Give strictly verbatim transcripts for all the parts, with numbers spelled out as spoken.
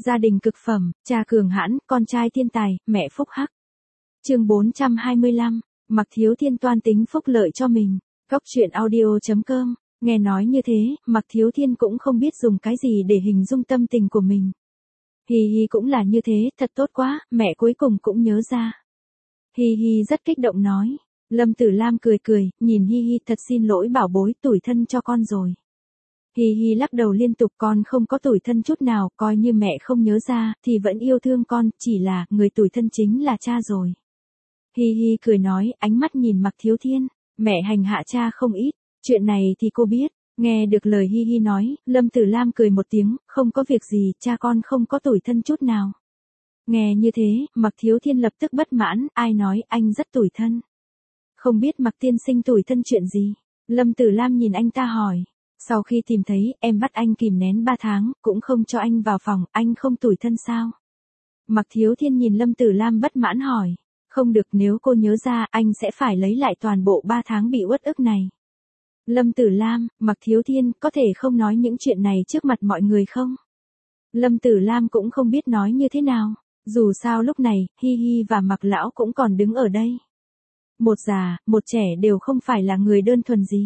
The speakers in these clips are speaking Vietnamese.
Gia đình cực phẩm, cha cường hãn, con trai thiên tài, mẹ phúc hắc. Chương bốn trăm hai mươi lăm, Mạc Thiếu Thiên toan tính phúc lợi cho mình. Góc truyện audio chấm com. Nghe nói như thế, Mạc Thiếu Thiên cũng không biết dùng cái gì để hình dung tâm tình của mình. Hi Hi cũng là như thế, thật tốt quá, mẹ cuối cùng cũng nhớ ra. Hi Hi rất kích động nói. Lâm Tử Lam cười cười, nhìn Hi Hi, thật xin lỗi bảo bối, tủi thân cho con rồi. Hi Hi lắc đầu liên tục, con không có tủi thân chút nào, coi như mẹ không nhớ ra, thì vẫn yêu thương con, chỉ là, người tủi thân chính là cha rồi. Hi Hi cười nói, ánh mắt nhìn Mạc Thiếu Thiên, mẹ hành hạ cha không ít, chuyện này thì cô biết. Nghe được lời Hi Hi nói, Lâm Tử Lam cười một tiếng, không có việc gì, cha con không có tủi thân chút nào. Nghe như thế, Mạc Thiếu Thiên lập tức bất mãn, ai nói anh rất tủi thân. Không biết Mạc tiên sinh tủi thân chuyện gì? Lâm Tử Lam nhìn anh ta hỏi. Sau khi tìm thấy, em bắt anh kìm nén ba tháng, cũng không cho anh vào phòng, anh không tủi thân sao? Mạc Thiếu Thiên nhìn Lâm Tử Lam bất mãn hỏi. Không được, nếu cô nhớ ra, anh sẽ phải lấy lại toàn bộ ba tháng bị uất ức này. Lâm Tử Lam, Mạc Thiếu Thiên, có thể không nói những chuyện này trước mặt mọi người không? Lâm Tử Lam cũng không biết nói như thế nào. Dù sao lúc này, Hi Hi và Mạc Lão cũng còn đứng ở đây. Một già, một trẻ đều không phải là người đơn thuần gì.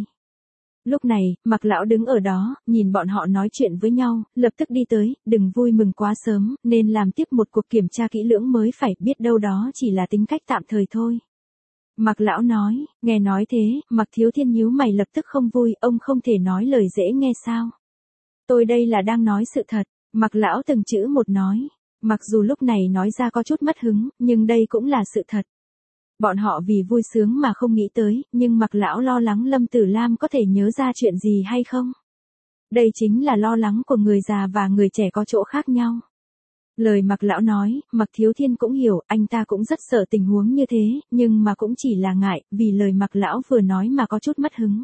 Lúc này, Mạc Lão đứng ở đó, nhìn bọn họ nói chuyện với nhau, lập tức đi tới, đừng vui mừng quá sớm, nên làm tiếp một cuộc kiểm tra kỹ lưỡng mới phải, biết đâu đó chỉ là tính cách tạm thời thôi. Mạc Lão nói, nghe nói thế, Mạc Thiếu Thiên nhíu mày lập tức không vui, ông không thể nói lời dễ nghe sao. Tôi đây là đang nói sự thật, Mạc Lão từng chữ một nói, mặc dù lúc này nói ra có chút mất hứng, nhưng đây cũng là sự thật. Bọn họ vì vui sướng mà không nghĩ tới, nhưng Mạc Lão lo lắng Lâm Tử Lam có thể nhớ ra chuyện gì hay không. Đây chính là lo lắng của người già và người trẻ có chỗ khác nhau. Lời Mạc Lão nói, Mạc Thiếu Thiên cũng hiểu, anh ta cũng rất sợ tình huống như thế, nhưng mà cũng chỉ là ngại, vì lời Mạc Lão vừa nói mà có chút mất hứng.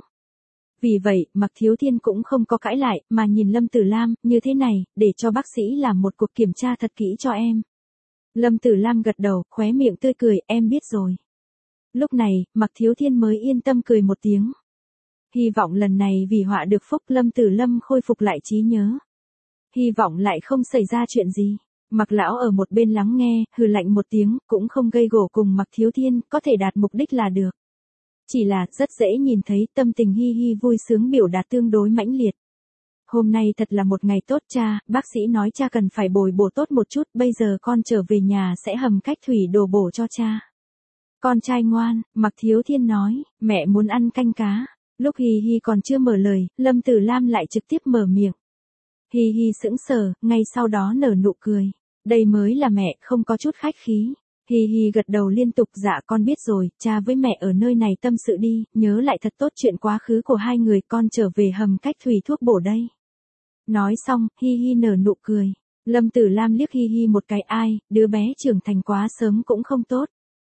Vì vậy, Mạc Thiếu Thiên cũng không có cãi lại, mà nhìn Lâm Tử Lam, như thế này, để cho bác sĩ làm một cuộc kiểm tra thật kỹ cho em. Lâm Tử Lam gật đầu, khóe miệng tươi cười, em biết rồi. Lúc này, Mạc Thiếu Thiên mới yên tâm cười một tiếng. Hy vọng lần này vì họa được phúc, Lâm Tử Lâm khôi phục lại trí nhớ. Hy vọng lại không xảy ra chuyện gì. Mạc Lão ở một bên lắng nghe, hừ lạnh một tiếng, cũng không gây gổ cùng Mạc Thiếu Thiên, có thể đạt mục đích là được. Chỉ là, rất dễ nhìn thấy, tâm tình Hi Hi vui sướng biểu đạt tương đối mãnh liệt. Hôm nay thật là một ngày tốt cha, bác sĩ nói cha cần phải bồi bổ tốt một chút, bây giờ con trở về nhà sẽ hầm cách thủy đồ bổ cho cha. Con trai ngoan, Mạc Thiếu Thiên nói, mẹ muốn ăn canh cá. Lúc Hi Hi còn chưa mở lời, Lâm Tử Lam lại trực tiếp mở miệng. Hi Hi sững sờ, ngay sau đó nở nụ cười. Đây mới là mẹ, không có chút khách khí. Hi Hi gật đầu liên tục, dạ con biết rồi, cha với mẹ ở nơi này tâm sự đi, nhớ lại thật tốt chuyện quá khứ của hai người, con trở về hầm cách thủy thuốc bổ đây. Nói xong, Hi Hi nở nụ cười. Lâm Tử Lam liếc Hi Hi một cái, ai, đứa bé trưởng thành quá sớm cũng không tốt.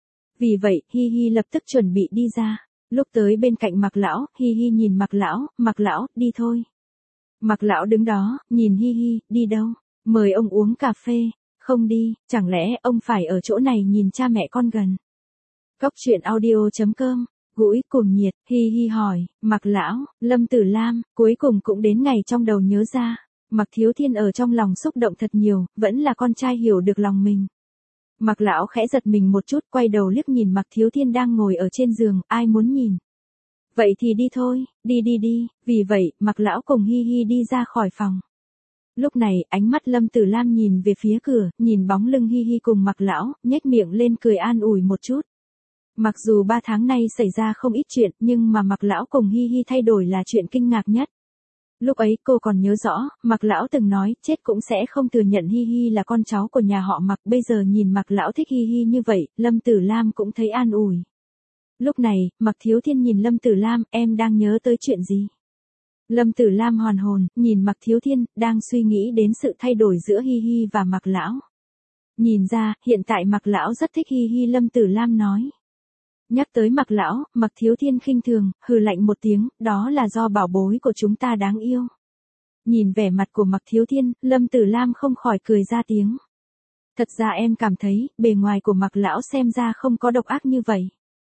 Vì vậy, Hi Hi lập tức chuẩn bị đi ra. Lúc tới bên cạnh Mạc Lão, Hi Hi nhìn Mạc Lão, Mạc Lão, đi thôi. Mạc Lão đứng đó, nhìn Hi Hi, đi đâu? Mời ông uống cà phê. Không đi, chẳng lẽ ông phải ở chỗ này nhìn cha mẹ con gần. Góc truyện audio chấm com, gũi cuồng nhiệt, Hi Hi hỏi, Mạc Lão, Lâm Tử Lam, cuối cùng cũng đến ngày trong đầu nhớ ra. Mạc Thiếu Thiên ở trong lòng xúc động thật nhiều, vẫn là con trai hiểu được lòng mình. Mạc Lão khẽ giật mình một chút, quay đầu liếc nhìn Mạc Thiếu Thiên đang ngồi ở trên giường, ai muốn nhìn. Vậy thì đi thôi, đi đi đi, vì vậy, Mạc Lão cùng Hi Hi đi ra khỏi phòng. Lúc này, ánh mắt Lâm Tử Lam nhìn về phía cửa, nhìn bóng lưng Hi Hi cùng Mạc Lão, nhếch miệng lên cười an ủi một chút. Mặc dù ba tháng nay xảy ra không ít chuyện, nhưng mà Mạc Lão cùng Hi Hi thay đổi là chuyện kinh ngạc nhất. Lúc ấy cô còn nhớ rõ, Mạc Lão từng nói, chết cũng sẽ không thừa nhận Hi Hi là con cháu của nhà họ Mạc. Bây giờ nhìn Mạc Lão thích Hi Hi như vậy, Lâm Tử Lam cũng thấy an ủi. Lúc này, Mạc Thiếu Thiên nhìn Lâm Tử Lam, em đang nhớ tới chuyện gì? Lâm Tử Lam hoàn hồn, nhìn Mạc Thiếu Thiên, đang suy nghĩ đến sự thay đổi giữa Hi Hi và Mạc Lão. Nhìn ra, hiện tại Mạc Lão rất thích Hi Hi, Lâm Tử Lam nói. Nhắc tới Mạc Lão, Mạc Thiếu Thiên khinh thường, hừ lạnh một tiếng, đó là do bảo bối của chúng ta đáng yêu. Nhìn vẻ mặt của Mạc Thiếu Thiên, Lâm Tử Lam không khỏi cười ra tiếng. Thật ra em cảm thấy, bề ngoài của Mạc Lão xem ra không có độc ác như vậy.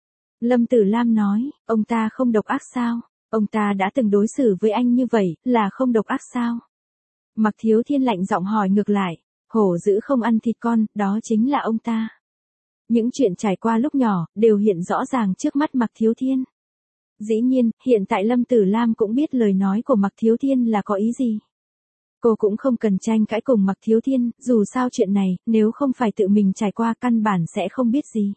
Lâm Tử Lam nói, ông ta không độc ác sao? Ông ta đã từng đối xử với anh như vậy, là không độc ác sao? Mạc Thiếu Thiên lạnh giọng hỏi ngược lại. Hổ dữ không ăn thịt con, đó chính là ông ta. Những chuyện trải qua lúc nhỏ, đều hiện rõ ràng trước mắt Mạc Thiếu Thiên. Dĩ nhiên, hiện tại Lâm Tử Lam cũng biết lời nói của Mạc Thiếu Thiên là có ý gì. Cô cũng không cần tranh cãi cùng Mạc Thiếu Thiên, dù sao chuyện này, nếu không phải tự mình trải qua căn bản sẽ không biết gì.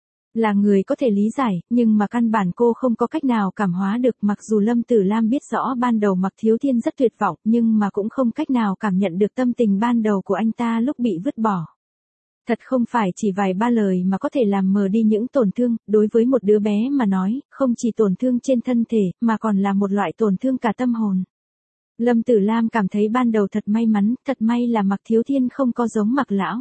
Là người có thể lý giải, nhưng mà căn bản cô không có cách nào cảm hóa được, mặc dù Lâm Tử Lam biết rõ ban đầu Mạc Thiếu Thiên rất tuyệt vọng, nhưng mà cũng không cách nào cảm nhận được tâm tình ban đầu của anh ta lúc bị vứt bỏ. Thật không phải chỉ vài ba lời mà có thể làm mờ đi những tổn thương, đối với một đứa bé mà nói, không chỉ tổn thương trên thân thể, mà còn là một loại tổn thương cả tâm hồn. Lâm Tử Lam cảm thấy ban đầu thật may mắn, thật may là Mạc Thiếu Thiên không có giống Mạc lão.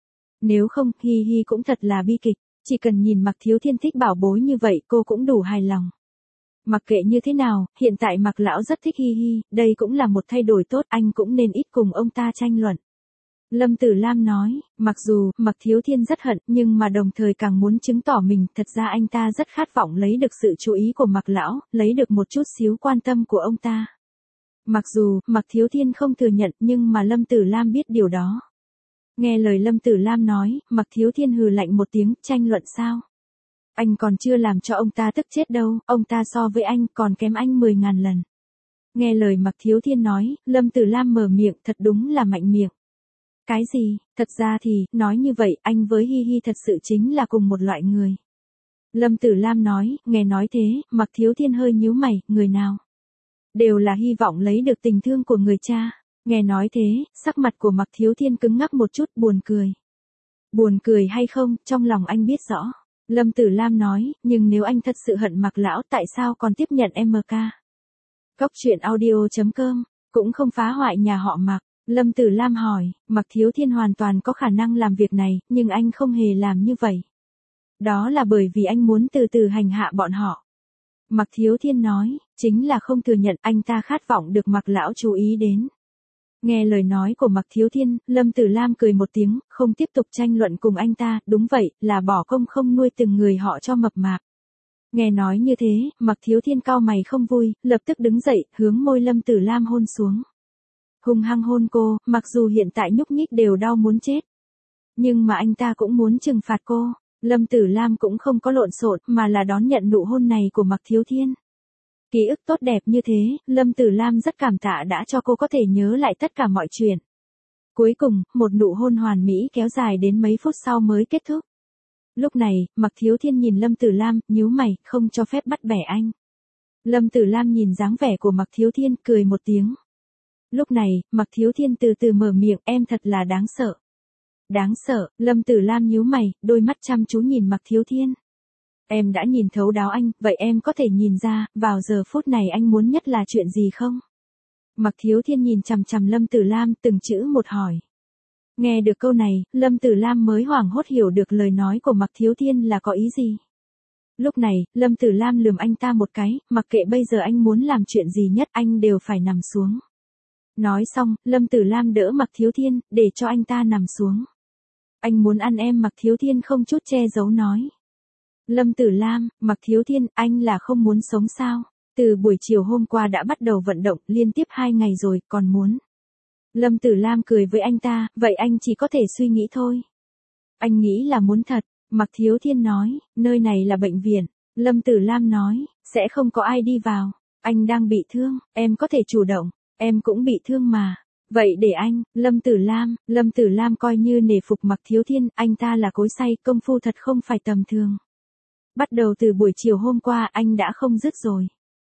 Nếu không, hi hi cũng thật là bi kịch, chỉ cần nhìn Mạc Thiếu Thiên thích bảo bối như vậy cô cũng đủ hài lòng. Mặc kệ như thế nào, hiện tại Mạc lão rất thích hi hi, đây cũng là một thay đổi tốt, anh cũng nên ít cùng ông ta tranh luận. Lâm Tử Lam nói, mặc dù Mạc Thiếu Thiên rất hận, nhưng mà đồng thời càng muốn chứng tỏ mình, thật ra anh ta rất khát vọng lấy được sự chú ý của Mạc lão, lấy được một chút xíu quan tâm của ông ta. Mặc dù Mạc Thiếu Thiên không thừa nhận, nhưng mà Lâm Tử Lam biết điều đó. Nghe lời Lâm Tử Lam nói, Mạc Thiếu Thiên hừ lạnh một tiếng, tranh luận sao? Anh còn chưa làm cho ông ta tức chết đâu, ông ta so với anh còn kém anh mười ngàn lần. Nghe lời Mạc Thiếu Thiên nói, Lâm Tử Lam mở miệng, thật đúng là mạnh miệng. Cái gì, thật ra thì, nói như vậy, anh với Hi Hi thật sự chính là cùng một loại người. Lâm Tử Lam nói, nghe nói thế, Mạc Thiếu Thiên hơi nhíu mày, người nào? Đều là hy vọng lấy được tình thương của người cha. Nghe nói thế, sắc mặt của Mạc Thiếu Thiên cứng ngắc một chút, buồn cười. Buồn cười hay không, trong lòng anh biết rõ. Lâm Tử Lam nói, nhưng nếu anh thật sự hận Mạc lão, tại sao còn tiếp nhận em ca? Cóc truyện audio chấm com, cũng không phá hoại nhà họ Mạc. Lâm Tử Lam hỏi, Mạc Thiếu Thiên hoàn toàn có khả năng làm việc này, nhưng anh không hề làm như vậy. Đó là bởi vì anh muốn từ từ hành hạ bọn họ. Mạc Thiếu Thiên nói, chính là không thừa nhận, anh ta khát vọng được Mạc lão chú ý đến. Nghe lời nói của Mạc Thiếu Thiên, Lâm Tử Lam cười một tiếng, không tiếp tục tranh luận cùng anh ta, đúng vậy, là bỏ công không nuôi từng người họ cho mập mạp. Nghe nói như thế, Mạc Thiếu Thiên cau mày không vui, lập tức đứng dậy, hướng môi Lâm Tử Lam hôn xuống. Hung hăng hôn cô, mặc dù hiện tại nhúc nhích đều đau muốn chết. Nhưng mà anh ta cũng muốn trừng phạt cô. Lâm Tử Lam cũng không có lộn xộn, mà là đón nhận nụ hôn này của Mạc Thiếu Thiên. Ký ức tốt đẹp như thế, Lâm Tử Lam rất cảm tạ đã cho cô có thể nhớ lại tất cả mọi chuyện. Cuối cùng, một nụ hôn hoàn mỹ kéo dài đến mấy phút sau mới kết thúc. Lúc này, Mạc Thiếu Thiên nhìn Lâm Tử Lam, nhíu mày, không cho phép bắt bẻ anh. Lâm Tử Lam nhìn dáng vẻ của Mạc Thiếu Thiên, cười một tiếng. Lúc này, Mạc Thiếu Thiên từ từ mở miệng, em thật là đáng sợ. Đáng sợ, Lâm Tử Lam nhíu mày, đôi mắt chăm chú nhìn Mạc Thiếu Thiên. Em đã nhìn thấu đáo anh, vậy em có thể nhìn ra, vào giờ phút này anh muốn nhất là chuyện gì không? Mạc Thiếu Thiên nhìn chằm chằm Lâm Tử Lam, từng chữ một hỏi. Nghe được câu này, Lâm Tử Lam mới hoảng hốt hiểu được lời nói của Mạc Thiếu Thiên là có ý gì. Lúc này, Lâm Tử Lam lườm anh ta một cái, mặc kệ bây giờ anh muốn làm chuyện gì nhất anh đều phải nằm xuống. Nói xong, Lâm Tử Lam đỡ Mạc Thiếu Thiên, để cho anh ta nằm xuống. Anh muốn ăn em, Mạc Thiếu Thiên không chút che giấu nói. Lâm Tử Lam, Mạc Thiếu Thiên, anh là không muốn sống sao? Từ buổi chiều hôm qua đã bắt đầu vận động, liên tiếp hai ngày rồi, còn muốn. Lâm Tử Lam cười với anh ta, vậy anh chỉ có thể suy nghĩ thôi. Anh nghĩ là muốn thật, Mạc Thiếu Thiên nói, nơi này là bệnh viện. Lâm Tử Lam nói, sẽ không có ai đi vào. Anh đang bị thương, em có thể chủ động, em cũng bị thương mà. Vậy để anh, Lâm Tử Lam, Lâm Tử Lam coi như nể phục Mạc Thiếu Thiên, anh ta là cối xay, công phu thật không phải tầm thường. Bắt đầu từ buổi chiều hôm qua anh đã không dứt rồi.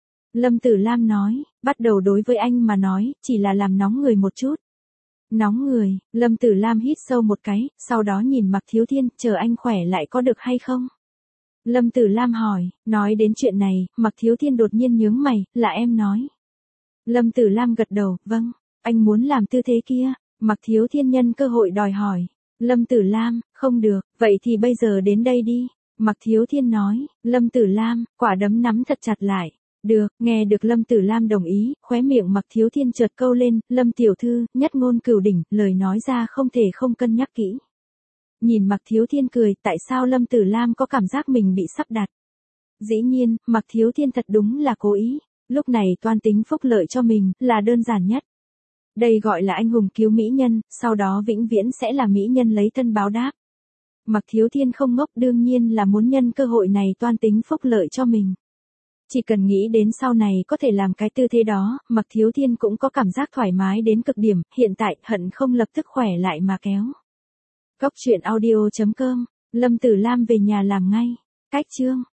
Lâm Tử Lam nói, bắt đầu đối với anh mà nói, chỉ là làm nóng người một chút. Nóng người, Lâm Tử Lam hít sâu một cái, sau đó nhìn Mạc Thiếu Thiên, chờ anh khỏe lại có được hay không? Lâm Tử Lam hỏi, nói đến chuyện này, Mạc Thiếu Thiên đột nhiên nhướng mày, là em nói. Lâm Tử Lam gật đầu, vâng, anh muốn làm tư thế kia, Mạc Thiếu Thiên nhân cơ hội đòi hỏi. Lâm Tử Lam, không được, vậy thì bây giờ đến đây đi. Mạc Thiếu Thiên nói, Lâm Tử Lam, quả đấm nắm thật chặt lại. Được, nghe được Lâm Tử Lam đồng ý, khóe miệng Mạc Thiếu Thiên chợt câu lên, Lâm tiểu thư, nhất ngôn cửu đỉnh, lời nói ra không thể không cân nhắc kỹ. Nhìn Mạc Thiếu Thiên cười, tại sao Lâm Tử Lam có cảm giác mình bị sắp đặt? Dĩ nhiên, Mạc Thiếu Thiên thật đúng là cố ý, lúc này toan tính phúc lợi cho mình, là đơn giản nhất. Đây gọi là anh hùng cứu mỹ nhân, sau đó vĩnh viễn sẽ là mỹ nhân lấy thân báo đáp. Mạc Thiếu Thiên không ngốc, đương nhiên là muốn nhân cơ hội này toan tính phúc lợi cho mình. Chỉ cần nghĩ đến sau này có thể làm cái tư thế đó, Mạc Thiếu Thiên cũng có cảm giác thoải mái đến cực điểm, hiện tại hận không lập tức khỏe lại mà kéo. Cốc truyện audio chấm com, Lâm Tử Lam về nhà làm ngay. Cách chương